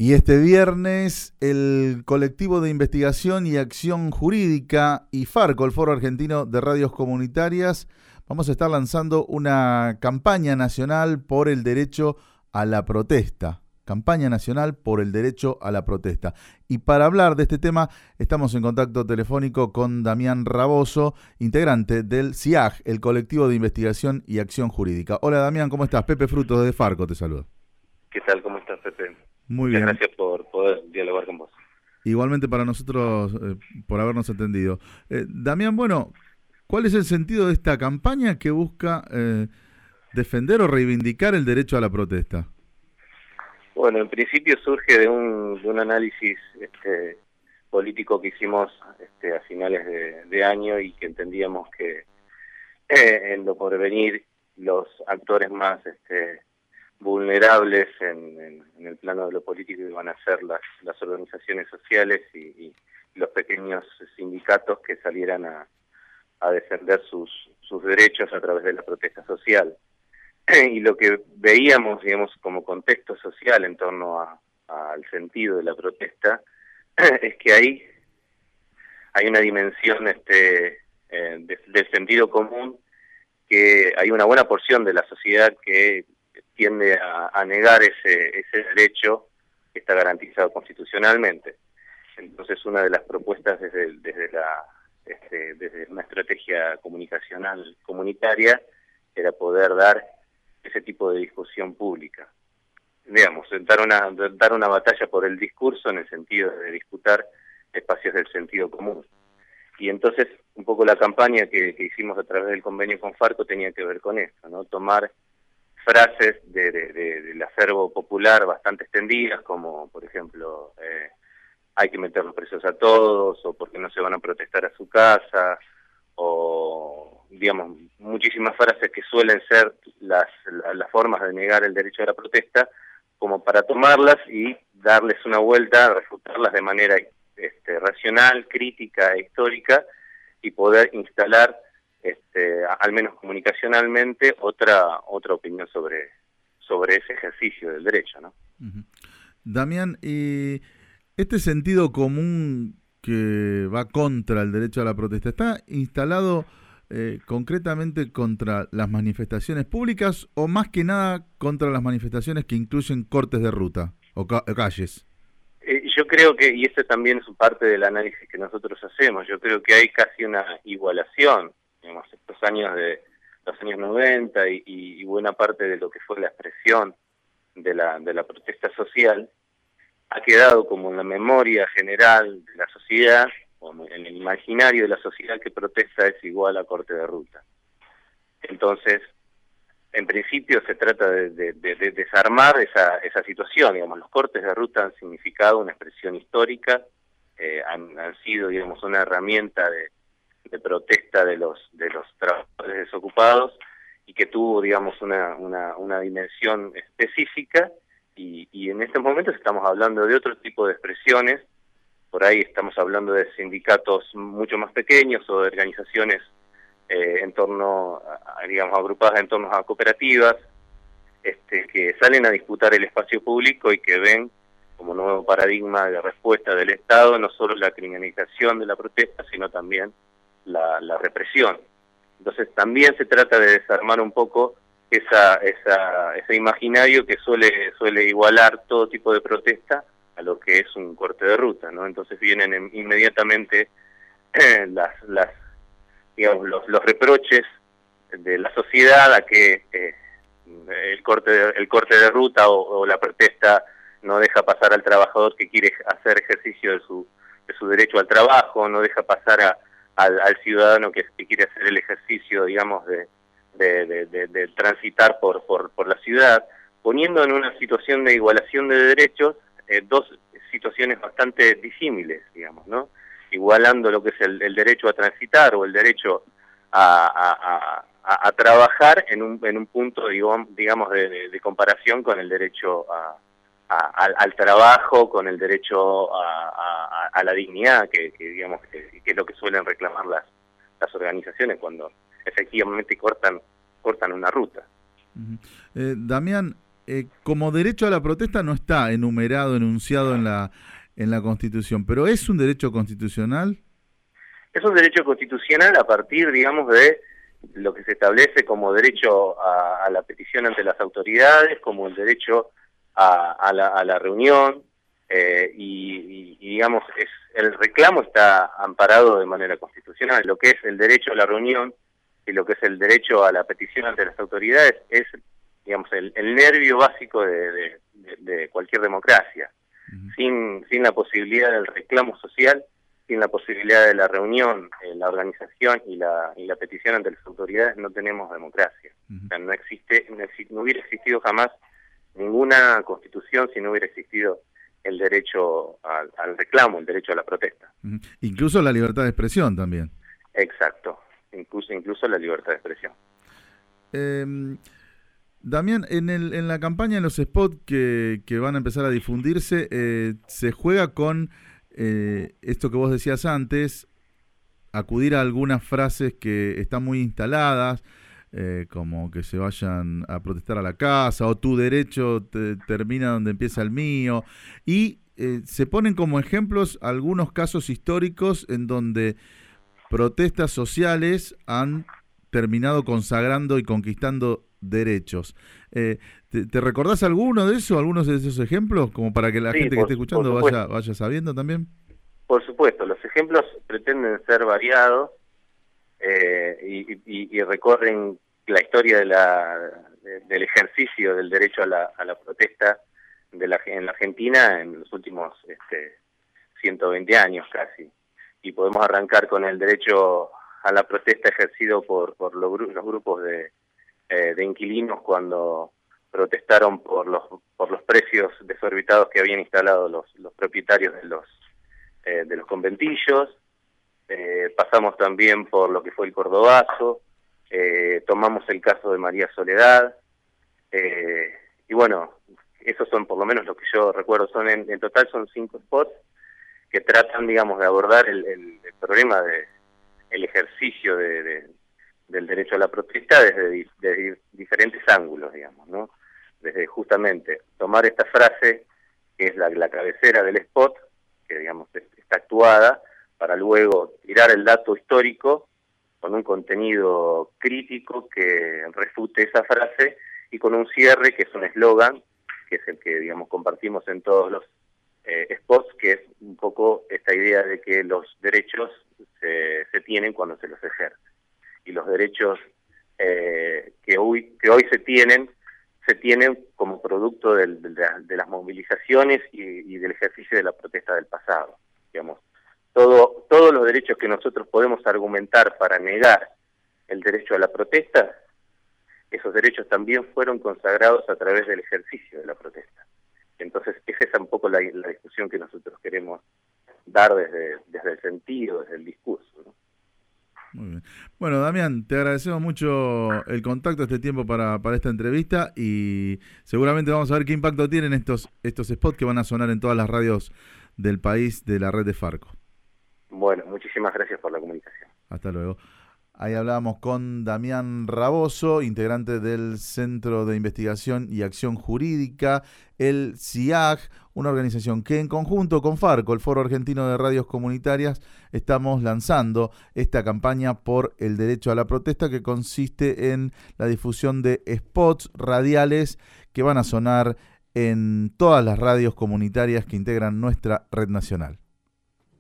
Y este viernes el colectivo de investigación y acción jurídica y Farco, el Foro Argentino de Radios Comunitarias, vamos a estar lanzando una campaña nacional por el derecho a la protesta. Campaña nacional por el derecho a la protesta. Y para hablar de este tema estamos en contacto telefónico con Damián Raboso, integrante del CIAG, el colectivo de investigación y acción jurídica. Hola Damián, ¿cómo estás? Pepe Frutos de Farco te saluda. ¿Qué tal? ¿Cómo estás, Pepe? Muy Muchas bien. gracias por poder dialogar con vos. Igualmente para nosotros, por habernos entendido. Damián, bueno, ¿cuál es el sentido de esta campaña que busca defender o reivindicar el derecho a la protesta? Bueno, en principio surge de un análisis político que hicimos a finales de año y que entendíamos que en lo porvenir los actores más vulnerables en el plano de lo político iban a ser las organizaciones sociales y los pequeños sindicatos que salieran a defender sus derechos a través de la protesta social. Y lo que veíamos, digamos, como contexto social en torno al sentido de la protesta, es que hay una dimensión del sentido común, que hay una buena porción de la sociedad que tiende a negar ese derecho que está garantizado constitucionalmente. Entonces, una de las propuestas desde una estrategia comunicacional comunitaria era poder dar ese tipo de discusión pública. Digamos, dar una batalla por el discurso en el sentido de disputar espacios del sentido común. Y entonces, un poco la campaña que hicimos a través del convenio con Farco tenía que ver con eso, ¿no? Tomar frases del acervo popular bastante extendidas, como, por ejemplo, hay que meter los presos a todos, o porque no se van a protestar a su casa, o, digamos, muchísimas frases que suelen ser las formas de negar el derecho a la protesta, como para tomarlas y darles una vuelta, refutarlas de manera racional, crítica e histórica, y poder instalar, al menos comunicacionalmente, otra opinión sobre ese ejercicio del derecho, ¿no? Uh-huh. Damián, y este sentido común que va contra el derecho a la protesta, ¿está instalado concretamente contra las manifestaciones públicas o más que nada contra las manifestaciones que incluyen cortes de ruta o calles? Yo creo que, y esto también es parte del análisis que nosotros hacemos, yo creo que hay casi una igualación, digamos, estos años de los años 90 y buena parte de lo que fue la expresión de la protesta social, ha quedado como en la memoria general de la sociedad, como en el imaginario de la sociedad, que protesta es igual a corte de ruta. Entonces, en principio se trata de desarmar esa situación, digamos, los cortes de ruta han significado una expresión histórica, han sido, digamos, una herramienta de protesta de los trabajadores desocupados, y que tuvo, digamos, una dimensión específica, y en estos momentos estamos hablando de otro tipo de expresiones. Por ahí estamos hablando de sindicatos mucho más pequeños o de organizaciones en torno, digamos, agrupadas en torno a cooperativas, que salen a disputar el espacio público y que ven como nuevo paradigma de respuesta del Estado no solo la criminalización de la protesta, sino también la represión. Entonces también se trata de desarmar un poco ese imaginario que suele igualar todo tipo de protesta a lo que es un corte de ruta, ¿no? Entonces vienen inmediatamente digamos, los reproches de la sociedad a que el corte de ruta o la protesta no deja pasar al trabajador que quiere hacer ejercicio de su derecho al trabajo, no deja pasar al ciudadano que quiere hacer el ejercicio, digamos, de transitar por la ciudad, poniendo en una situación de igualación de derechos dos situaciones bastante disímiles, digamos, ¿no? Igualando lo que es el derecho a transitar o el derecho a trabajar en un punto, digamos, de comparación con el derecho al trabajo, con el derecho a la dignidad, que es lo que suelen reclamar las organizaciones cuando efectivamente cortan una ruta. Uh-huh. Damián, como derecho a la protesta no está enumerado, enunciado en la Constitución, pero ¿es un derecho constitucional? Es un derecho constitucional a partir, digamos, de lo que se establece como derecho a la petición ante las autoridades, como el derecho a la reunión, y digamos, el reclamo está amparado de manera constitucional. Lo que es el derecho a la reunión y lo que es el derecho a la petición ante las autoridades es, digamos, el nervio básico de cualquier democracia. Sin la posibilidad del reclamo social, sin la posibilidad de la reunión, la organización y la petición ante las autoridades, no tenemos democracia. O sea, no hubiera existido jamás ninguna constitución si no hubiera existido el derecho al reclamo, el derecho a la protesta. Incluso la libertad de expresión también. Exacto, incluso la libertad de expresión. Damián, en la campaña, en los spots que van a empezar a difundirse, se juega con esto que vos decías antes, acudir a algunas frases que están muy instaladas, como que se vayan a protestar a la casa, o tu derecho termina donde empieza el mío, y se ponen como ejemplos algunos casos históricos en donde protestas sociales han terminado consagrando y conquistando derechos. ¿Te recordás alguno de eso, algunos de esos ejemplos, como para que la gente que esté escuchando vaya sabiendo también? Por supuesto, los ejemplos pretenden ser variados y recorren la historia del ejercicio del derecho a la protesta en la Argentina en los últimos 120 años casi. Y podemos arrancar con el derecho a la protesta ejercido por los grupos de inquilinos cuando protestaron por los precios desorbitados que habían instalado los propietarios de los conventillos. Pasamos también por lo que fue el Cordobazo, tomamos el caso de María Soledad, y bueno, esos son por lo menos los que yo recuerdo. En total son 5 spots que tratan, digamos, de abordar el problema el ejercicio del derecho a la protesta desde diferentes ángulos, digamos, ¿no? Desde justamente tomar esta frase, que es la cabecera del spot, que digamos está actuada, para luego tirar el dato histórico con un contenido crítico que refute esa frase, y con un cierre que es un eslogan, que es el que, digamos, compartimos en todos los spots, que es un poco esta idea de que los derechos se tienen cuando se los ejerce. Y los derechos que hoy se tienen como producto de las movilizaciones y del ejercicio de la protesta del pasado. Digamos, todos los derechos que nosotros podemos argumentar para negar el derecho a la protesta, esos derechos también fueron consagrados a través del ejercicio de la protesta. Entonces, esa es un poco la discusión que nosotros queremos dar desde el sentido, desde el discurso, ¿no? Muy bien. Bueno, Damián, te agradecemos mucho el contacto, este tiempo para esta entrevista, y seguramente vamos a ver qué impacto tienen estos spots que van a sonar en todas las radios del país de la red de Farco. Bueno, muchísimas gracias por la comunicación. Hasta luego. Ahí hablábamos con Damián Raboso, integrante del Centro de Investigación y Acción Jurídica, el CIAG, una organización que en conjunto con Farco, el Foro Argentino de Radios Comunitarias, estamos lanzando esta campaña por el derecho a la protesta, que consiste en la difusión de spots radiales que van a sonar en todas las radios comunitarias que integran nuestra red nacional.